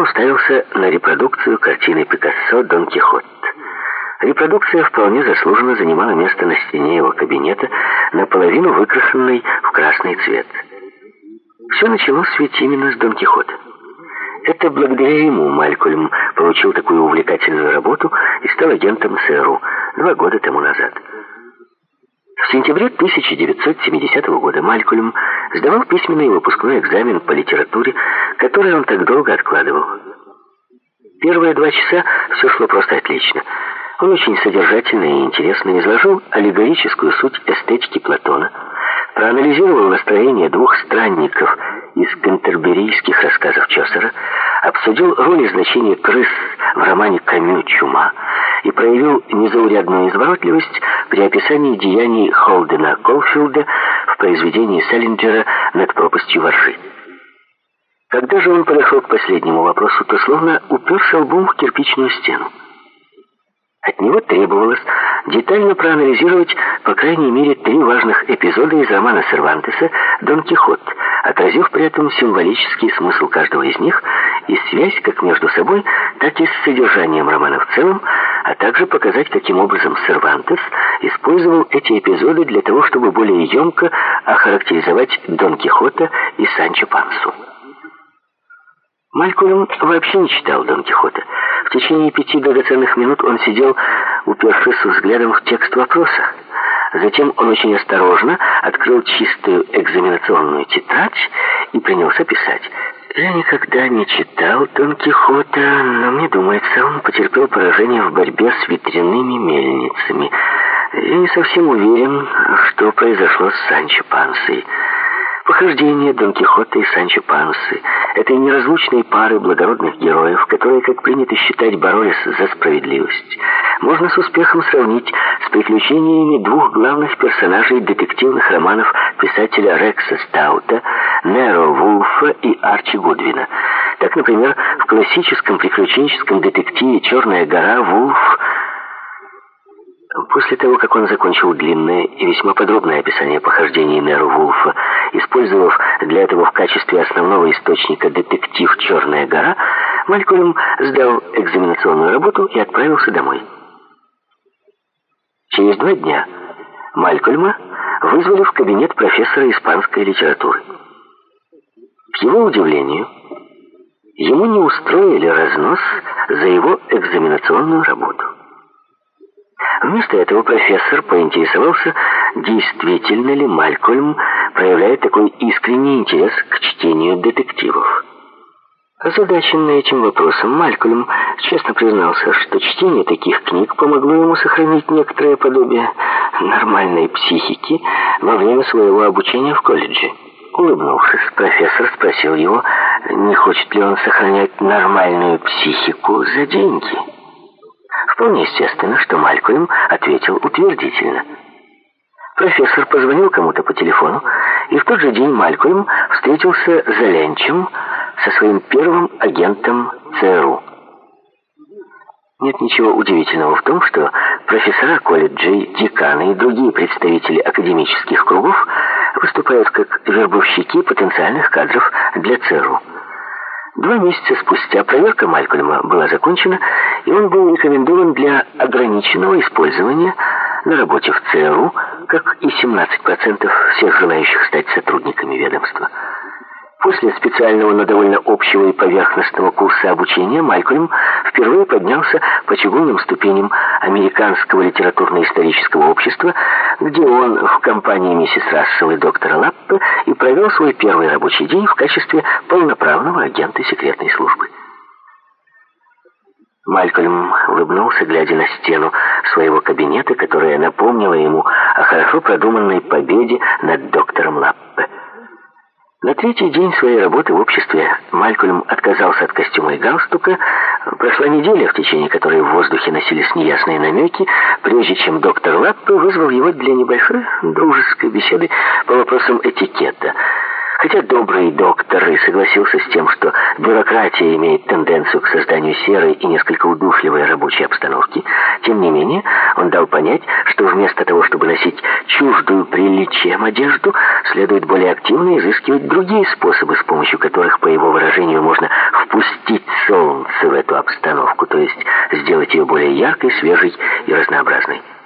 уставился на репродукцию картины Пикассо «Дон Кихот». Репродукция вполне заслуженно занимала место на стене его кабинета, наполовину выкрашенной в красный цвет. Все началось ведь именно с Дон Кихота. Это благодаря ему Малькольм получил такую увлекательную работу и стал агентом ЦРУ 2 года тому назад. В сентябре 1970 года Малькольм сдавал письменный выпускной экзамен по литературе, который он так долго откладывал. Первые 2 часа все шло просто отлично. Он очень содержательно и интересно изложил аллегорическую суть эстетики Платона, проанализировал настроение 2 странников из кантерберийских рассказов Чосера, обсудил роль и значение крыс в романе Камю «Чума» и проявил незаурядную изворотливость при описании деяний Холдена Колфилда в произведении Селлинджера «Над пропастью во ржи». Когда же он подошел к последнему вопросу, то словно уперся лбом в кирпичную стену. От него требовалось детально проанализировать по крайней мере 3 важных эпизода из романа Сервантеса «Дон Кихот», отразив при этом символический смысл каждого из них и связь как между собой, так и с содержанием романа в целом, а также показать, каким образом Сервантес использовал эти эпизоды для того, чтобы более емко охарактеризовать Дон Кихота и Санчо Пансу. Малькольм вообще не читал Дон Кихота. В течение 5 драгоценных минут он сидел, упершись взглядом в текст вопроса. Затем он очень осторожно открыл чистую экзаменационную тетрадь и принялся писать. «Я никогда не читал Дон Кихота, но мне думается, он потерпел поражение в борьбе с ветряными мельницами. Я не совсем уверен, что произошло с Санчо Пансой». Похождение Дон Кихота и Санчо Пансы, этой неразлучной пары благородных героев, которые, как принято считать, боролись за справедливость, можно с успехом сравнить с приключениями 2 главных персонажей детективных романов писателя Рекса Стаута, Неро Вулфа и Арчи Гудвина. Так, например, в классическом приключенческом детективе «Черная гора» Вулф, после того, как он закончил длинное и весьма подробное описание похождений Неро Вулфа, использовав для этого в качестве основного источника детектив «Черная гора», Малькольм сдал экзаменационную работу и отправился домой. Через 2 дня Малькольма вызвали в кабинет профессора испанской литературы. К его удивлению, ему не устроили разнос за его экзаменационную работу. Вместо этого профессор поинтересовался, действительно ли Малькольм проявляет такой искренний интерес к чтению детективов. Озадаченный этим вопросом, Малькольм честно признался, что чтение таких книг помогло ему сохранить некоторое подобие нормальной психики во время своего обучения в колледже. Улыбнувшись, профессор спросил его, не хочет ли он сохранять нормальную психику за деньги. Вполне естественно, что Малькольм ответил утвердительно. Профессор позвонил кому-то по телефону, и в тот же день Малькольм встретился за ленчем со своим первым агентом ЦРУ. Нет ничего удивительного в том, что профессора колледжей, деканы и другие представители академических кругов выступают как вербовщики потенциальных кадров для ЦРУ. 2 месяца спустя проверка Малькольма была закончена, и он был рекомендован для ограниченного использования на работе в ЦРУ, как и 17% всех желающих стать сотрудниками ведомства. После специального, но довольно общего и поверхностного курса обучения Малькольм впервые поднялся по чугунным ступеням Американского литературно-исторического общества, где он в компании миссис Рассел и доктора Лаппе и провел свой первый рабочий день в качестве полноправного агента секретной службы. Малькольм улыбнулся, глядя на стену своего кабинета, которая напомнила ему о хорошо продуманной победе над доктором Лаппе. На 3-й день своей работы в обществе Малькольм отказался от костюма и галстука. Прошла неделя, в течение которой в воздухе носились неясные намеки, прежде чем доктор Лаппе вызвал его для небольшой дружеской беседы по вопросам этикета. Хотя добрый доктор и согласился с тем, что бюрократия имеет тенденцию к созданию серой и несколько удушливой рабочей обстановки, тем не менее он дал понять, что вместо того, чтобы носить чуждую приличиям одежду, следует более активно изыскивать другие способы, с помощью которых, по его выражению, можно впустить солнце в эту обстановку, то есть сделать ее более яркой, свежей и разнообразной.